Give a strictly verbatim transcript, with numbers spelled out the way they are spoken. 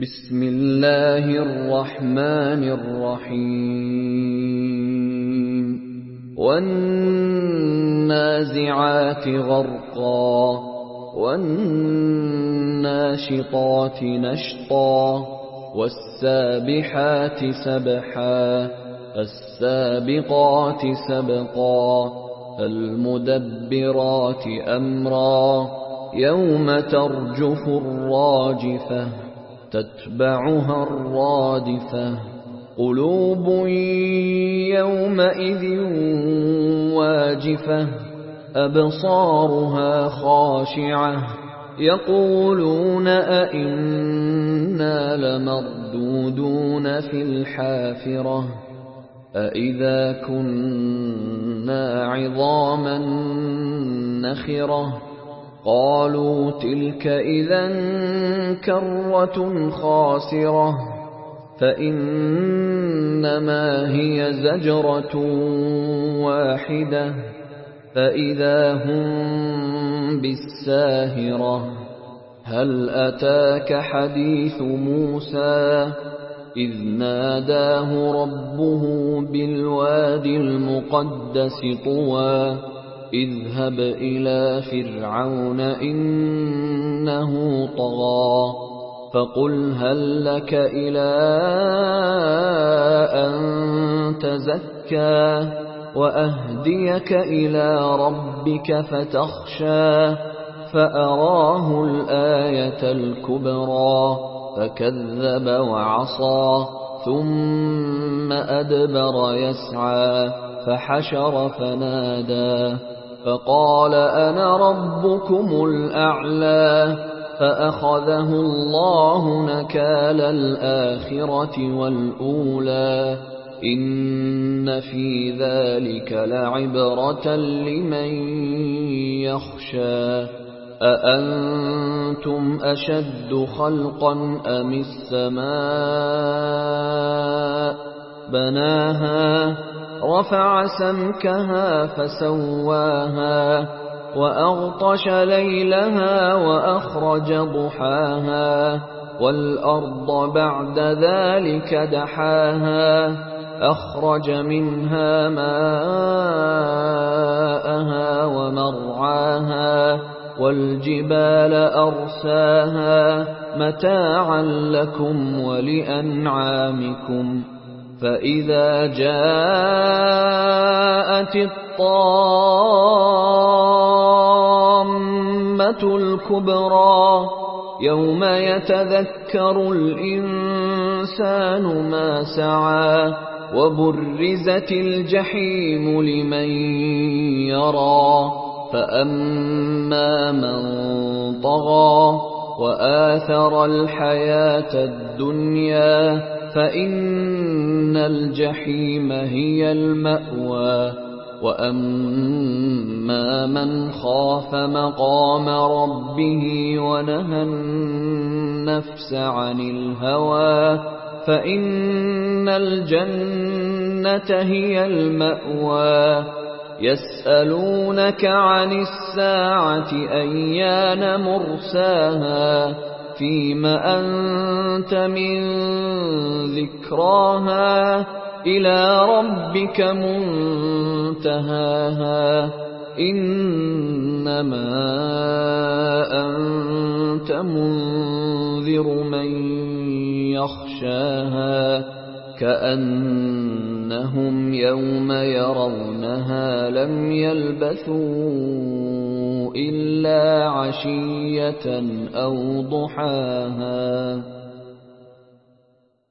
بسم الله الرحمن الرحيم والنازعات غرقا والناشطات نشطا والسابحات سبحا فالسابقات سبقا فالمدبرات أمرا يوم ترجف الراجفة تتبعها الرادفة قلوب يومئذ واجفة أبصارها خاشعة يقولون أئنا لمردودون في الحافرة أئذا كنا عظاما نخرة قالوا تلك إذا كرة خاسرة فإنما هي زجرة واحدة فإذا هم بالساهرة هل أتاك حديث موسى إذ ناداه ربه بالوادي المقدس طوى اذهب إلى فرعون إنه طغى فقل هل لك إلى أن تزكى وأهديك إلى ربك فتخشى فأراه الآية الكبرى فكذب وعصى ثم أدبر يسعى فحشر فنادى فقال أنا ربكم الأعلى فأخذه الله نكال الآخرة والأولى إن في ذلك لعبرة لمن يخشى أأنتم أشد خلقا أم السماء بناها رفع سمكها فسواها وأغطش ليلها وأخرج ضحاها والأرض بعد ذلك دحاها أخرج منها ماءها ومرعاها والجبال أرساها متاعا لكم ولأنعامكم فإذا جاءت الطامة الكبرى يوم يتذكر الإنسان ما سعى وبرزت الجحيم لمن يرى فأما من طغى وآثر الحياة الدنيا فإن الجحيم هي المأوى وأما من خاف مقام ربه ونهى النفس عن الهوى فإن الجنة هي المأوى يسألونك عن الساعة أيان مرساها فيم أنت من ذكراها إلى ربك منتهاها إنما أنت منذر من يخشاها كأنهم يوم يرونها لم يلبثوا إلا عشية أو ضحاها.